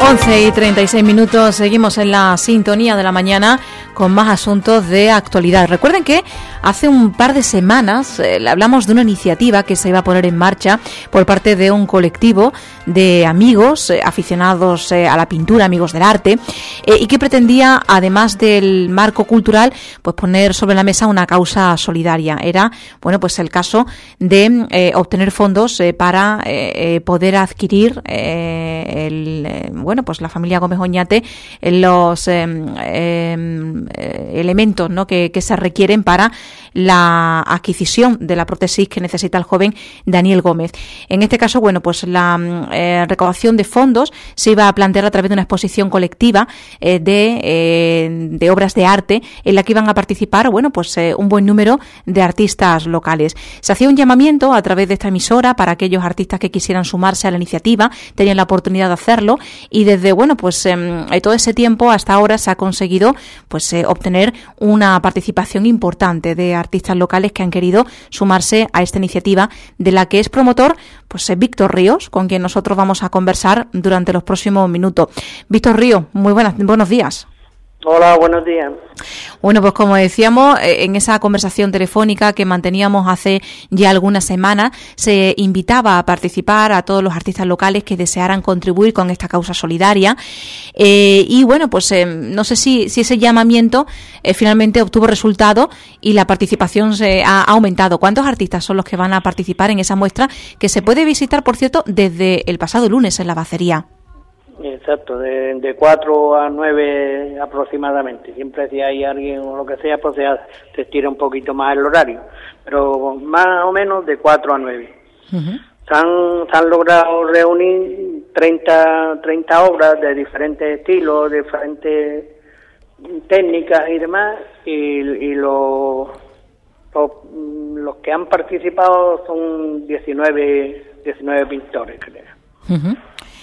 11:36, seguimos en la sintonía de la mañana con más asuntos de actualidad. Recuerden que hace un par de semanas le hablamos de una iniciativa que se iba a poner en marcha por parte de un colectivo de amigos aficionados a la pintura, amigos del arte, y que pretendía, además del marco cultural, pues poner sobre la mesa una causa solidaria. Era, bueno, pues el caso de obtener fondos para poder adquirir pues la familia Gómez Oñate los elementos, ¿no?, que se requieren para la adquisición de la prótesis que necesita el joven Daniel Gómez. En este caso, bueno, pues la recaudación de fondos se iba a plantear a través de una exposición colectiva de obras de arte en la que iban a participar, bueno, pues un buen número de artistas locales. Se hacía un llamamiento a través de esta emisora para aquellos artistas que quisieran sumarse a la iniciativa, tenían la oportunidad de hacerlo, y desde, bueno, pues todo ese tiempo hasta ahora se ha conseguido pues obtener una participación importante de artistas locales que han querido sumarse a esta iniciativa, de la que es promotor pues Víctor Ríos, con quien nosotros vamos a conversar durante los próximos minutos. Víctor Ríos, muy buenos días. Hola, buenos días. Bueno, pues como decíamos, en esa conversación telefónica que manteníamos hace ya algunas semanas, se invitaba a participar a todos los artistas locales que desearan contribuir con esta causa solidaria. Y bueno, pues no sé si ese llamamiento finalmente obtuvo resultado y la participación se ha aumentado. ¿Cuántos artistas son los que van a participar en esa muestra que se puede visitar, por cierto, desde el pasado lunes en la Bacería? Exacto, de 4 a 9 aproximadamente. Siempre si hay alguien o lo que sea, pues se estira un poquito más el horario, pero más o menos de 4 a 9. Uh-huh. Se han logrado reunir 30 obras de diferentes estilos, diferentes técnicas y demás, y los que han participado son 19 pintores, creo. Uh-huh.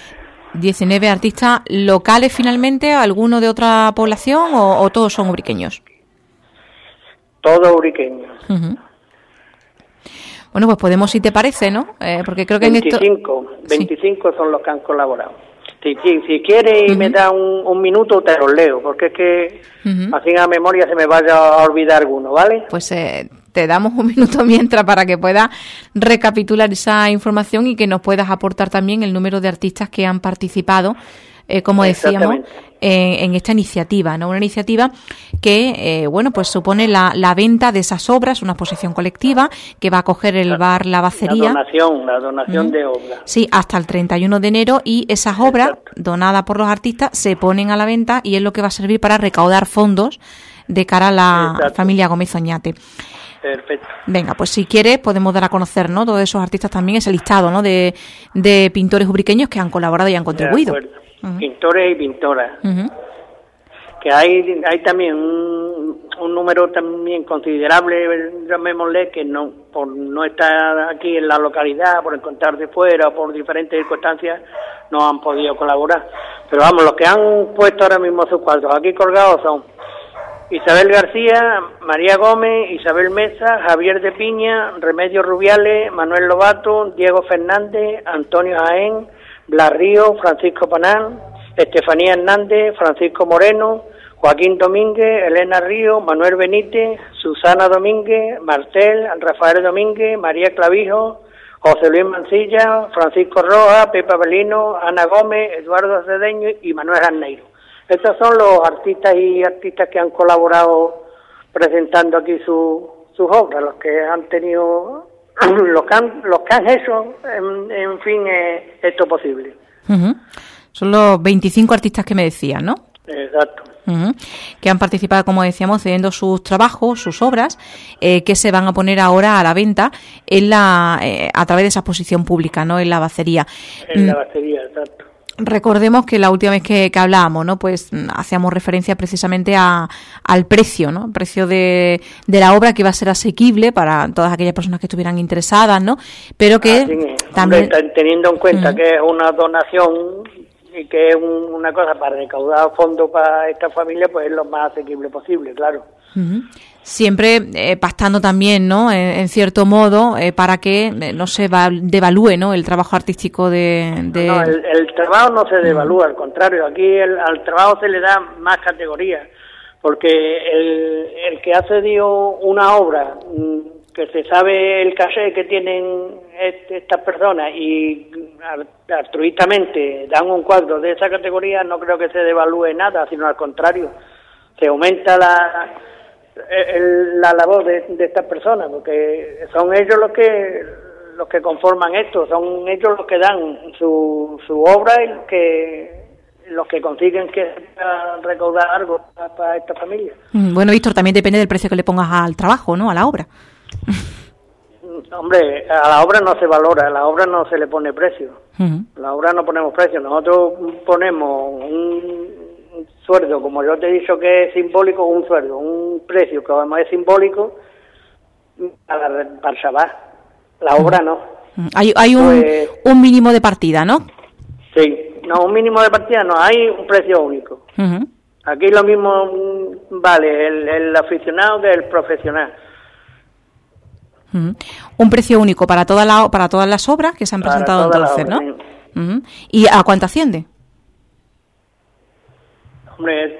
19 artistas locales finalmente, ¿alguno de otra población o todos son ubriqueños? Todos ubriqueños. Uh-huh. Bueno, pues podemos, si te parece, ¿no? Porque creo que 25 son los que han colaborado. Si quieres y me da un minuto, te los leo, porque es que así a memoria se me vaya a olvidar alguno, ¿vale? Pues te damos un minuto mientras para que puedas recapitular esa información y que nos puedas aportar también el número de artistas que han participado, como decíamos, en esta iniciativa, ¿no? Una iniciativa que, bueno, pues supone la venta de esas obras, una exposición colectiva que va a acoger el bar La Bacería. La donación de obras. Sí, hasta el 31 de enero, y esas obras donadas por los artistas se ponen a la venta y es lo que va a servir para recaudar fondos de cara a la familia Gómez Oñate. Perfecto. Venga, pues si quieres podemos dar a conocer, ¿no?, todos esos artistas también, ese listado, ¿no?, de pintores ubriqueños que han colaborado y han contribuido. Uh-huh. Pintores y pintoras. Uh-huh. Que hay también un número también considerable, llamémosle, que por no estar aquí en la localidad, por encontrar de fuera o por diferentes circunstancias, no han podido colaborar. Pero vamos, los que han puesto ahora mismo sus cuadros aquí colgados son Isabel García, María Gómez, Isabel Mesa, Javier de Piña, Remedios Rubiales, Manuel Lobato, Diego Fernández, Antonio Jaén, Blas Río, Francisco Panán, Estefanía Hernández, Francisco Moreno, Joaquín Domínguez, Elena Río, Manuel Benítez, Susana Domínguez, Martel, Rafael Domínguez, María Clavijo, José Luis Mancilla, Francisco Rojas, Pepa Belino, Ana Gómez, Eduardo Cedeño y Manuel Arneiro. Estos son los artistas y artistas que han colaborado presentando aquí sus obras, los que han tenido, los que han hecho, en fin, esto posible. Uh-huh. Son los 25 artistas que me decías, ¿no? Exacto. Uh-huh. Que han participado, como decíamos, cediendo sus trabajos, sus obras, que se van a poner ahora a la venta a través de esa exposición pública, ¿no?, en la Bacería. En la Bacería, exacto. Recordemos que la última vez que hablábamos, ¿no?, pues hacíamos referencia precisamente al precio, ¿no?, el precio de la obra, que iba a ser asequible para todas aquellas personas que estuvieran interesadas, ¿no?, pero que también... Hombre, teniendo en cuenta que es una donación y que es una cosa para recaudar fondos para esta familia, pues es lo más asequible posible, claro. Uh-huh. Siempre pactando también, ¿no? En cierto modo, para que no se devalúe, ¿no? El trabajo artístico de... No, el trabajo no se devalúa, al contrario, aquí al trabajo se le da más categoría, porque el que hace una obra que se sabe el caché que tienen estas personas y altruistamente dan un cuadro de esa categoría, no creo que se devalúe nada, sino al contrario, se aumenta la labor de estas personas, porque son ellos los que conforman esto, son ellos los que dan su obra y los que consiguen que recaudar algo para esta familia. Bueno, Víctor, también depende del precio que le pongas al trabajo, ¿no? A la obra. Hombre, a la obra no se valora, a la obra no se le pone precio. A la obra no ponemos precio, nosotros ponemos un sueldo, como yo te he dicho que es simbólico, un sueldo, un precio que además es simbólico para el Shabbat. La obra no. Hay un mínimo de partida, ¿no? Sí, no, un mínimo de partida no, hay un precio único. Aquí lo mismo vale el aficionado que el profesional. Un precio único para todas las obras que se han presentado entonces, ¿no? Sí. ¿Y a cuánto asciende? Hombre,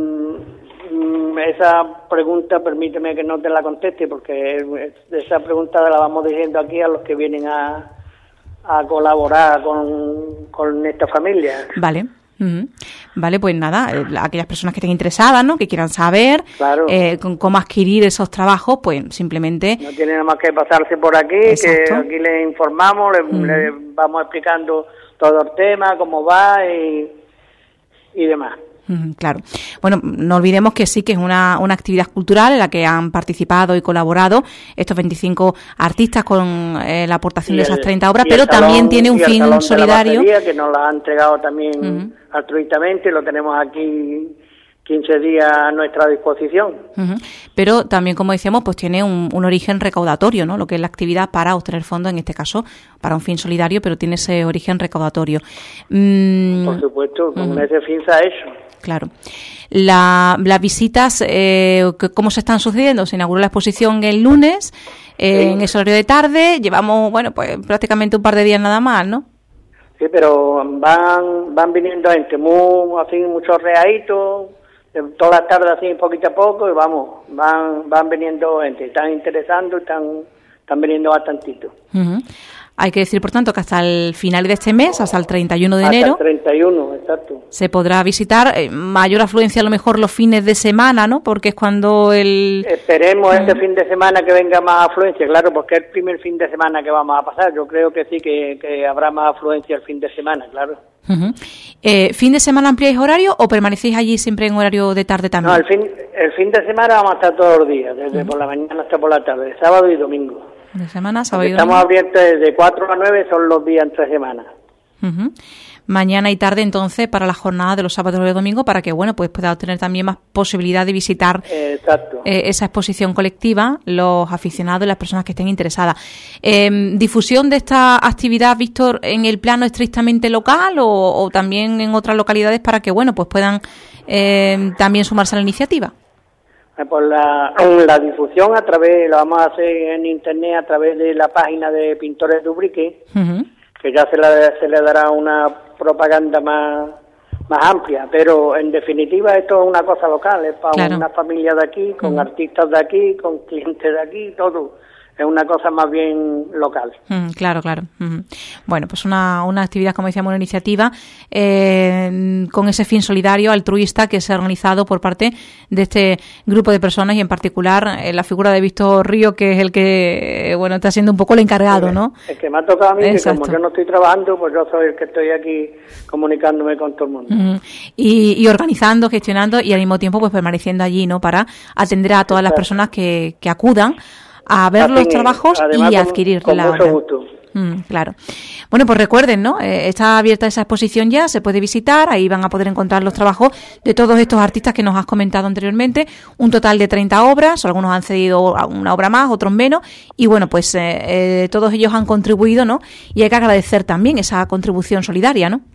esa pregunta permíteme que no te la conteste, porque esa pregunta la vamos diciendo aquí a los que vienen a colaborar con esta familia. Vale. Vale, pues nada, aquellas personas que estén interesadas, ¿no? Que quieran saber cómo adquirir esos trabajos, pues simplemente... No tienen nada más que pasarse por aquí. Exacto. Que aquí les informamos, les vamos explicando todo el tema, cómo va y demás. Claro. Bueno, no olvidemos que sí que es una actividad cultural en la que han participado y colaborado estos 25 artistas con la aportación de esas 30 obras, pero también tiene un fin solidario. Que nos la han entregado también altruistamente, lo tenemos aquí 15 días a nuestra disposición. Pero también, como decíamos, pues tiene un origen recaudatorio, ¿no? Lo que es la actividad para obtener fondos, en este caso, para un fin solidario, pero tiene ese origen recaudatorio. Por supuesto, con ese fin se ha hecho. Claro. Las visitas, ¿cómo se están sucediendo? Se inauguró la exposición el lunes, en ese horario de tarde. Llevamos, pues prácticamente un par de días nada más, ¿no? Sí, pero van viniendo gente, muchos readitos, todas las tardes así, poquito a poco, y van viniendo gente, están interesando, están viniendo bastantito. Hay que decir, por tanto, que hasta el final de este mes, hasta el 31 de enero... Hasta el 31, exacto. Se podrá visitar, mayor afluencia a lo mejor los fines de semana, ¿no? Porque es cuando Esperemos este fin de semana que venga más afluencia, claro, porque es el primer fin de semana que vamos a pasar. Yo creo que sí, que habrá más afluencia el fin de semana, claro. ¿Fin de semana ampliáis horario o permanecéis allí siempre en horario de tarde también? No, el fin de semana vamos a estar todos los días, desde por la mañana hasta por la tarde, sábado y domingo. De semana, sábado y domingo. Estamos abiertos de 4 a 9, son los días entre semanas. Mañana y tarde, entonces, para la jornada de los sábados y domingos, para que, pues pueda tener también más posibilidad de visitar esa exposición colectiva, los aficionados y las personas que estén interesadas. ¿Difusión de esta actividad, Víctor, en el plano estrictamente local o también en otras localidades para que, pues puedan también sumarse a la iniciativa? Pues la difusión la vamos a hacer en internet a través de la página de Pintores de Ubrique, que ya se le dará una propaganda más amplia, pero en definitiva esto es una cosa local, es para una familia de aquí, con artistas de aquí, con clientes de aquí, todo. Es una cosa más bien local. Claro. Bueno, pues una actividad, como decíamos, una iniciativa con ese fin solidario, altruista, que se ha organizado por parte de este grupo de personas y en particular la figura de Víctor Río, que es el que, está siendo un poco el encargado, ¿no? El que me ha tocado a mí, que como yo no estoy trabajando, pues yo soy el que estoy aquí comunicándome con todo el mundo. Y organizando, gestionando y al mismo tiempo pues permaneciendo allí, ¿no? Para atender a todas las personas que acudan a ver los trabajos y adquirir la obra. Mucho gusto. Claro. Bueno, pues recuerden, ¿no? Está abierta esa exposición ya, se puede visitar, ahí van a poder encontrar los trabajos de todos estos artistas que nos has comentado anteriormente, un total de 30 obras, algunos han cedido a una obra más, otros menos, y pues todos ellos han contribuido, ¿no? Y hay que agradecer también esa contribución solidaria, ¿no?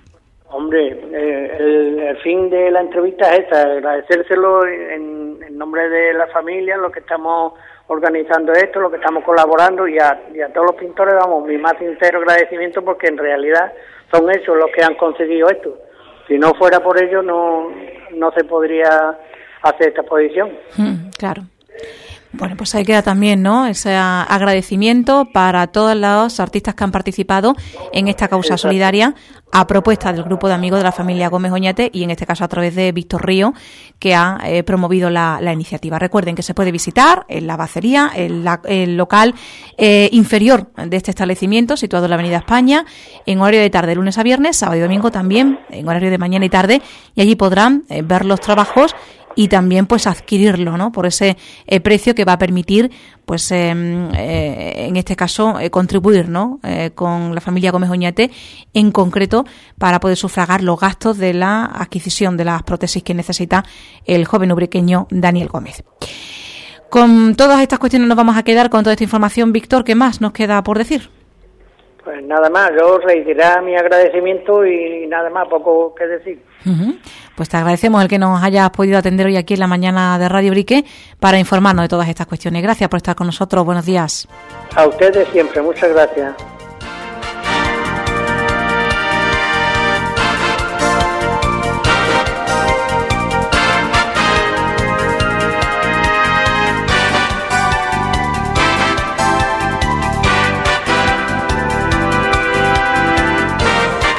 Hombre, el fin de la entrevista es esta, agradecérselo en nombre de la familia, lo que estamos organizando esto, lo que estamos colaborando, y a todos los pintores damos mi más sincero agradecimiento, porque en realidad son ellos los que han conseguido esto. Si no fuera por ellos no se podría hacer esta exposición. Claro. Bueno, pues ahí queda también, ¿no?, ese agradecimiento para todos los artistas que han participado en esta causa solidaria a propuesta del grupo de amigos de la familia Gómez Oñate, y en este caso a través de Víctor Río, que ha promovido la iniciativa. Recuerden que se puede visitar en la Bacería, el local inferior de este establecimiento, situado en la Avenida España, en horario de tarde, lunes a viernes, sábado y domingo también, en horario de mañana y tarde, y allí podrán ver los trabajos y también pues adquirirlo, ¿no?, por ese precio que va a permitir pues en este caso contribuir, ¿no?, con la familia Gómez Oñate en concreto, para poder sufragar los gastos de la adquisición de las prótesis que necesita el joven ubriqueño Daniel Gómez. Con todas estas cuestiones nos vamos a quedar con toda esta información. Víctor, ¿qué más nos queda por decir? Pues nada más, yo reiterar mi agradecimiento y nada más, poco que decir. Pues te agradecemos el que nos hayas podido atender hoy aquí en la mañana de Radio Brique para informarnos de todas estas cuestiones. Gracias por estar con nosotros. Buenos días. A ustedes siempre, muchas gracias.